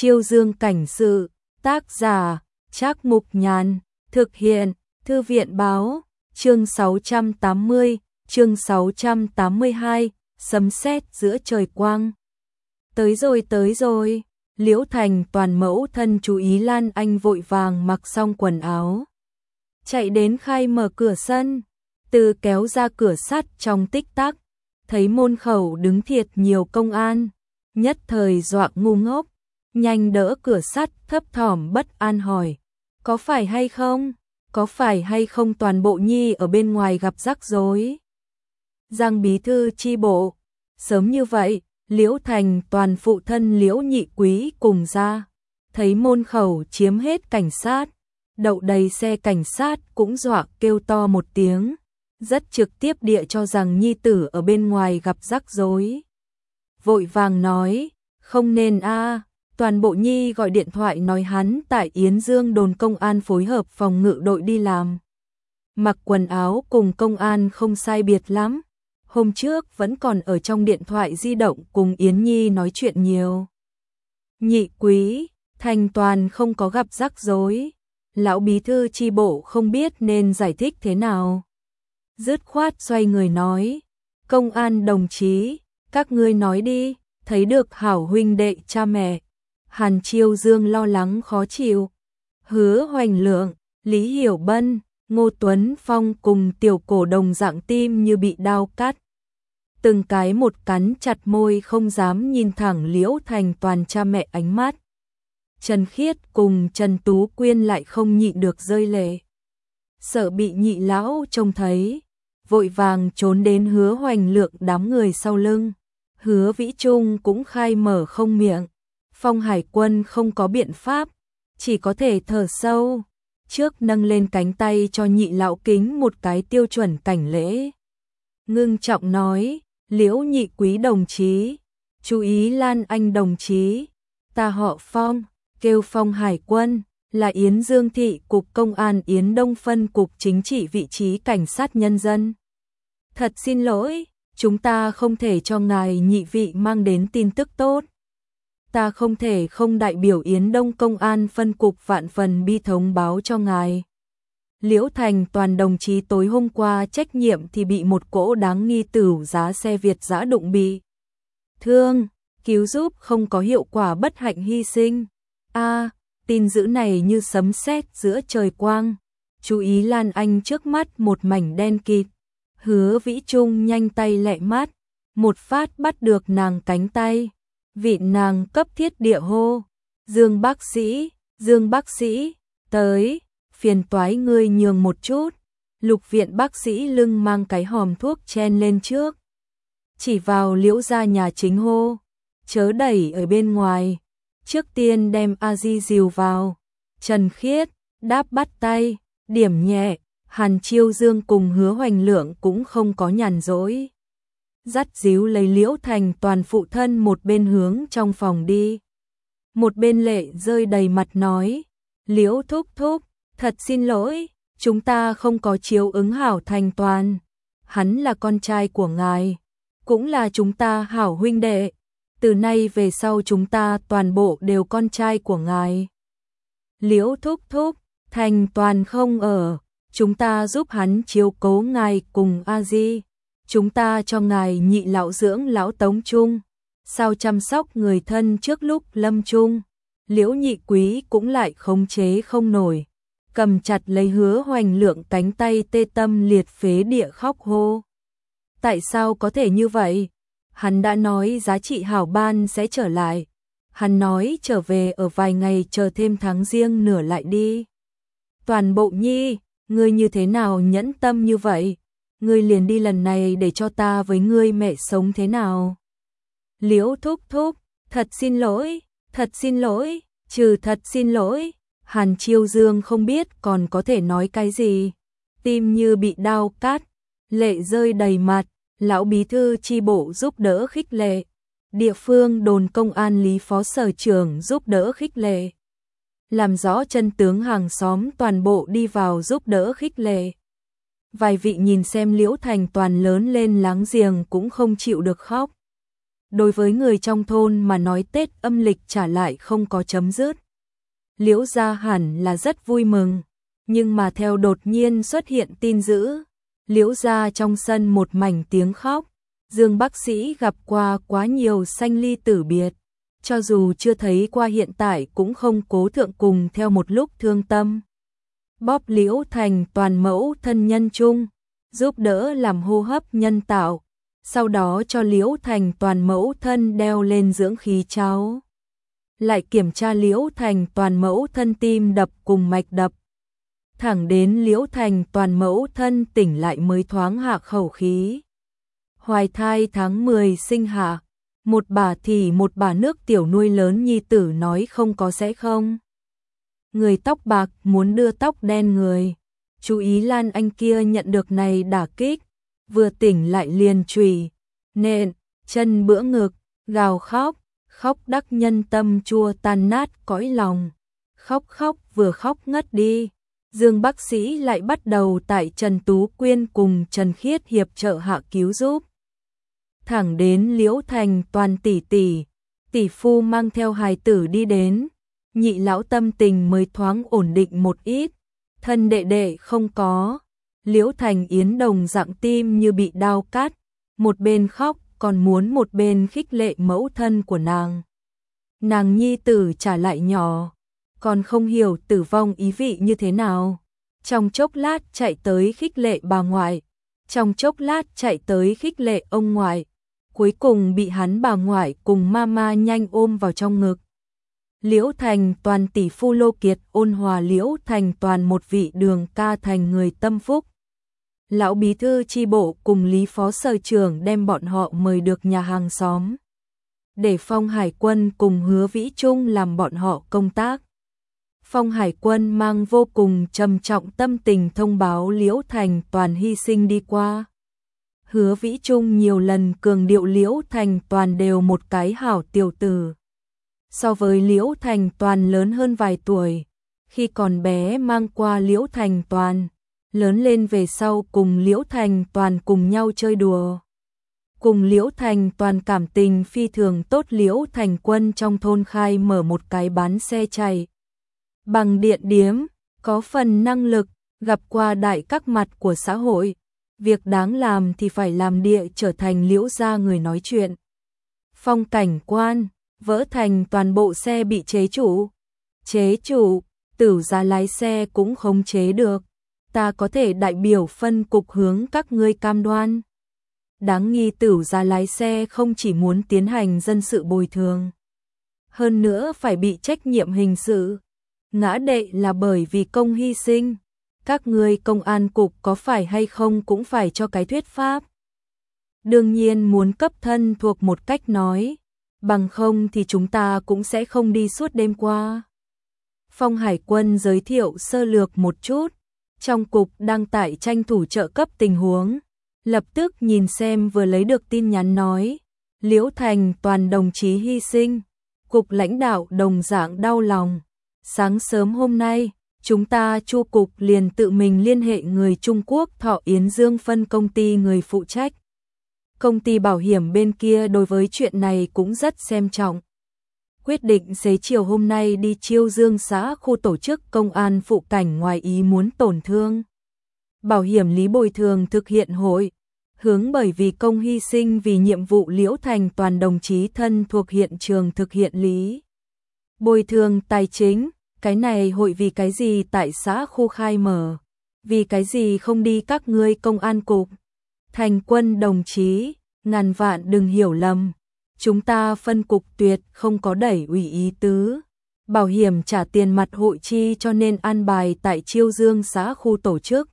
Chiêu Dương cảnh sự, tác giả, Trác Mục Nhàn, thực hiện, Thư viện báo, chương 680, chương 682, sấm sét giữa trời quang. Tới rồi, Liễu Thành Toàn mẫu thân chú ý Lan Anh vội vàng mặc xong quần áo. Chạy đến khai mở cửa sân, từ kéo ra cửa sắt trong tích tắc, thấy môn khẩu đứng thiệt nhiều công an, nhất thời dọa ngu ngốc, nhanh đỡ cửa sắt thấp thỏm bất an hỏi, có phải hay không? Có phải hay không Toàn bộ nhi ở bên ngoài gặp rắc rối? Giang bí thư chi bộ, sớm như vậy, Liễu Thành Toàn phụ thân Liễu Nhị Quý cùng ra, thấy môn khẩu chiếm hết cảnh sát, đậu đầy xe cảnh sát cũng dọa kêu to một tiếng, rất trực tiếp địa cho rằng nhi tử ở bên ngoài gặp rắc rối. Vội vàng nói, không nên Toàn bộ nhi gọi điện thoại nói hắn tại Yến Dương đồn công an phối hợp phòng ngự đội đi làm. Mặc quần áo cùng công an không sai biệt lắm. Hôm trước vẫn còn ở trong điện thoại di động cùng Yến Nhi nói chuyện nhiều. Nhị Quý, Thành Toàn không có gặp rắc rối. Lão bí thư chi bộ không biết nên giải thích thế nào. Dứt khoát xoay người nói, công an đồng chí, các ngươi nói đi, thấy được hảo huynh đệ cha mẹ. Hàn Chiêu Dương lo lắng khó chịu. Hứa Hoành Lượng, Lý Hiểu Bân, Ngô Tuấn Phong cùng tiểu cổ đồng dạng tim như bị đao cắt. Từng cái một cắn chặt môi không dám nhìn thẳng Liễu Thành Toàn cha mẹ ánh mắt. Trần Khiết cùng Trần Tú Quyên lại không nhịn được rơi lệ. Sợ bị nhị lão trông thấy, vội vàng trốn đến Hứa Hoành Lượng đám người sau lưng. Hứa Vĩ Trung cũng khai mở không miệng. Phong Hải Quân không có biện pháp, chỉ có thể thở sâu, trước nâng lên cánh tay cho nhị lão kính một cái tiêu chuẩn cảnh lễ. Ngưng trọng nói, Liễu Nhị Quý đồng chí, chú ý Lan Anh đồng chí, ta họ Phong, kêu Phong Hải Quân, là Yến Dương thị cục công an Yến Đông phân cục chính trị vị trí cảnh sát nhân dân. Thật xin lỗi, chúng ta không thể cho ngài nhị vị mang đến tin tức tốt. Ta không thể không đại biểu Yến Đông công an phân cục vạn phần bi thống báo cho ngài. Liễu Thành Toàn đồng chí tối hôm qua trách nhiệm thì bị một cỗ đáng nghi tửu giá xe Việt dã đụng bị thương, cứu giúp không có hiệu quả bất hạnh hy sinh. Tin dữ này như sấm sét giữa trời quang. Chú ý Lan Anh trước mắt một mảnh đen kịt. Hứa Vĩ Trung nhanh tay lẹ mắt, một phát bắt được nàng cánh tay. Vị nàng cấp thiết địa hô, Dương bác sĩ, tới, phiền toái ngươi nhường một chút. Lục viện bác sĩ lưng mang cái hòm thuốc chen lên trước. Chỉ vào Liễu gia nhà chính hô, chớ đẩy ở bên ngoài, trước tiên đem A Di dìu vào. Trần Khiết, đáp bắt tay, điểm nhẹ, Hàn Chiêu Dương cùng Hứa Hoành Lượng cũng không có nhàn rỗi. Dắt díu lấy Liễu Thành Toàn phụ thân một bên hướng trong phòng đi. Một bên lệ rơi đầy mặt nói, Liễu thúc thúc, thật xin lỗi, chúng ta không có chiếu ứng hảo Thành Toàn. Hắn là con trai của ngài, cũng là chúng ta hảo huynh đệ. Từ nay về sau chúng ta toàn bộ đều con trai của ngài. Liễu thúc thúc, Thành Toàn không ở, chúng ta giúp hắn chiếu cố ngài cùng A Di. Chúng ta cho ngài nhị lão dưỡng lão tống chung, sao chăm sóc người thân trước lúc lâm chung. Liễu Nhị Quý cũng lại khống chế không nổi, cầm chặt lấy Hứa Hoành Lượng cánh tay tê tâm liệt phế địa khóc hô. Tại sao có thể như vậy? Hắn đã nói giá trị hảo ban sẽ trở lại. Hắn nói trở về ở vài ngày chờ thêm tháng riêng nửa lại đi. Toàn bộ nhi, ngươi như thế nào nhẫn tâm như vậy? Ngươi liền đi lần này để cho ta với ngươi mẹ sống thế nào? Liễu thúc thúc, thật xin lỗi, trừ thật xin lỗi. Hàn Chiêu Dương không biết còn có thể nói cái gì. Tim như bị đao cắt, lệ rơi đầy mặt. Lão bí thư chi bộ giúp đỡ khích lệ. Địa phương đồn công an Lý phó sở trưởng giúp đỡ khích lệ. Làm rõ chân tướng hàng xóm toàn bộ đi vào giúp đỡ khích lệ. Vài vị nhìn xem Liễu Thành Toàn lớn lên láng giềng cũng không chịu được khóc. Đối với người trong thôn mà nói Tết âm lịch trả lại không có chấm dứt. Liễu gia hẳn là rất vui mừng, nhưng mà theo đột nhiên xuất hiện tin dữ, Liễu gia trong sân một mảnh tiếng khóc. Dương bác sĩ gặp qua quá nhiều sanh ly tử biệt, cho dù chưa thấy qua hiện tại cũng không cố thượng cùng theo một lúc thương tâm. Bóp Liễu Thành Toàn mẫu thân nhân chung, giúp đỡ làm hô hấp nhân tạo, sau đó cho Liễu Thành Toàn mẫu thân đeo lên dưỡng khí cháo. Lại kiểm tra Liễu Thành Toàn mẫu thân tim đập cùng mạch đập. Thẳng đến Liễu Thành Toàn mẫu thân tỉnh lại mới thoáng hạ khẩu khí. Hoài thai tháng 10 sinh hạ, một bà thì một bà nước tiểu nuôi lớn nhi tử nói không có sẽ không. Người tóc bạc muốn đưa tóc đen người. Chú ý Lan Anh kia nhận được này đả kích, vừa tỉnh lại liền chùy, nện, chân bữa ngực, gào khóc, khóc đắc nhân tâm chua tan nát cõi lòng. Khóc khóc vừa khóc ngất đi. Dương bác sĩ lại bắt đầu tại Trần Tú Quyên cùng Trần Khiết hiệp trợ hạ cứu giúp. Thẳng đến Liễu Thành Toàn tỷ phu mang theo hài tử đi đến, nhị lão tâm tình mới thoáng ổn định một ít, thân đệ đệ không có. Liễu Thành Yến đồng dạng tim như bị đao cắt, một bên khóc còn muốn một bên khích lệ mẫu thân của nàng. Nàng nhi tử trả lại nhỏ, còn không hiểu tử vong ý vị như thế nào. Trong chốc lát chạy tới khích lệ bà ngoại, trong chốc lát chạy tới khích lệ ông ngoại, cuối cùng bị hắn bà ngoại cùng mama nhanh ôm vào trong ngực. Liễu Thành Toàn tỷ phu Lô Kiệt ôn hòa Liễu Thành Toàn một vị đường ca thành người tâm phúc. Lão bí thư chi bộ cùng Lý phó sở trưởng đem bọn họ mời được nhà hàng xóm, để Phong Hải Quân cùng Hứa Vĩ Trung làm bọn họ công tác. Phong Hải Quân mang vô cùng trầm trọng tâm tình thông báo Liễu Thành Toàn hy sinh đi qua. Hứa Vĩ Trung nhiều lần cường điệu Liễu Thành Toàn đều một cái hảo tiểu tử. So với Liễu Thành Toàn lớn hơn vài tuổi, khi còn bé mang qua Liễu Thành Toàn, lớn lên về sau cùng Liễu Thành Toàn cùng nhau chơi đùa. Cùng Liễu Thành Toàn cảm tình phi thường tốt. Liễu Thành Quân trong thôn khai mở một cái bán xe chạy bằng điện điếm, có phần năng lực, gặp qua đại các mặt của xã hội. Việc đáng làm thì phải làm địa trở thành Liễu gia người nói chuyện. Phong cảnh quan, vỡ thành toàn bộ xe bị chế chủ. Chế chủ, Tử gia lái xe cũng không chế được. Ta có thể đại biểu phân cục hướng các ngươi cam đoan. Đáng nghi Tử gia lái xe không chỉ muốn tiến hành dân sự bồi thường, hơn nữa phải bị trách nhiệm hình sự. Ngã đệ là bởi vì công hy sinh. Các ngươi công an cục có phải hay không cũng phải cho cái thuyết pháp. Đương nhiên muốn cấp thân thuộc một cách nói, bằng không thì chúng ta cũng sẽ không đi suốt đêm qua. Phong Hải Quân giới thiệu sơ lược một chút, trong cục đang tại tranh thủ trợ cấp tình huống, lập tức nhìn xem vừa lấy được tin nhắn nói, Liễu Thành Toàn đồng chí hy sinh, cục lãnh đạo đồng dạng đau lòng. Sáng sớm hôm nay, chúng ta Chu cục liền tự mình liên hệ người Trung Quốc Thọ Yến Dương phân công ty người phụ trách. Công ty bảo hiểm bên kia đối với chuyện này cũng rất xem trọng. Quyết định xế chiều hôm nay đi Chiêu Dương xã khu tổ chức công an phụ cảnh ngoài ý muốn tổn thương. Bảo hiểm lý bồi thường thực hiện hội, hướng bởi vì công hy sinh vì nhiệm vụ Liễu Thành Toàn đồng chí thân thuộc hiện trường thực hiện lý bồi thường tài chính. Cái này hội vì cái gì tại xã khu khai mở, vì cái gì không đi các ngươi công an cục. Thành Quân đồng chí, ngàn vạn đừng hiểu lầm, chúng ta phân cục tuyệt không có đẩy ủy ý tứ. Bảo hiểm trả tiền mặt hội chi cho nên an bài tại Chiêu Dương xã khu tổ chức.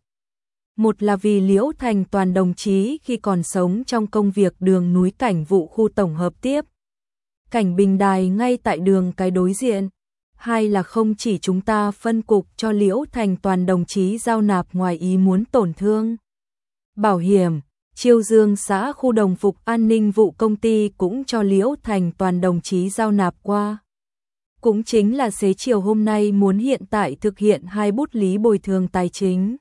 Một là vì Liễu Thành Toàn đồng chí khi còn sống trong công việc đường núi cảnh vụ khu tổng hợp tiếp cảnh bình đài ngay tại đường cái đối diện. Hai là không chỉ chúng ta phân cục cho Liễu Thành Toàn đồng chí giao nạp ngoài ý muốn tổn thương bảo hiểm, Chiêu Dương xã khu đồng phục an ninh vụ công ty cũng cho Liễu Thành Toàn đồng chí giao nạp qua. Cũng chính là xế chiều hôm nay muốn hiện tại thực hiện hai bút lý bồi thường tài chính.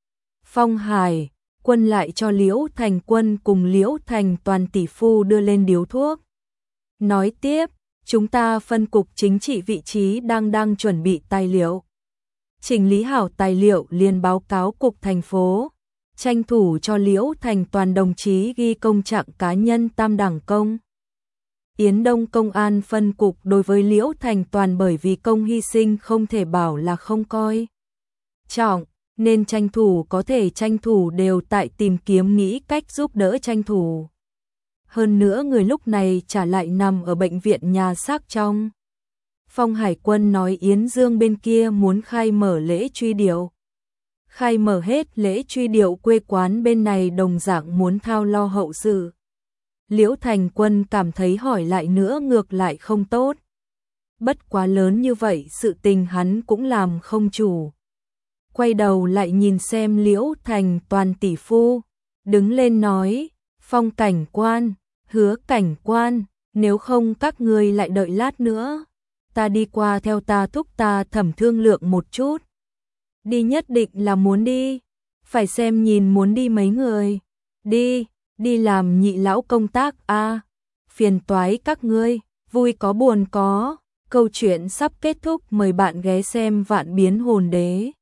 Phong Hải Quân lại cho Liễu Thành Quân cùng Liễu Thành Toàn tỷ phu đưa lên điếu thuốc. Nói tiếp, chúng ta phân cục chính trị vị trí đang chuẩn bị tài liệu. Chỉnh lý hảo tài liệu liền báo cáo cục thành phố, tranh thủ cho Liễu Thành Toàn đồng chí ghi công trạng cá nhân tam đẳng công. Yến Đông Công an phân cục đối với Liễu Thành Toàn bởi vì công hy sinh không thể bảo là không coi trọng, nên tranh thủ có thể tranh thủ đều tại tìm kiếm nghĩ cách giúp đỡ tranh thủ. Hơn nữa người lúc này trả lại nằm ở bệnh viện nhà xác trong. Phong Hải Quân nói Yến Dương bên kia muốn khai mở lễ truy điệu. Khai mở hết lễ truy điệu quê quán bên này đồng dạng muốn thao lo hậu sự. Liễu Thành Quân cảm thấy hỏi lại nữa ngược lại không tốt. Bất quá lớn như vậy sự tình hắn cũng làm không chủ. Quay đầu lại nhìn xem Liễu Thành Toàn tỷ phu, đứng lên nói, Phong cảnh quan, Hứa cảnh quan, nếu không các ngươi lại đợi lát nữa. Ta đi qua theo ta thúc ta Thẩm thương lượng một chút. Đi nhất định là muốn đi, phải xem nhìn muốn đi mấy người. Đi làm nhị lão công tác a. Phiền toái các ngươi, vui có buồn có. Câu chuyện sắp kết thúc, mời bạn ghé xem Vạn Biến Hồn Đế.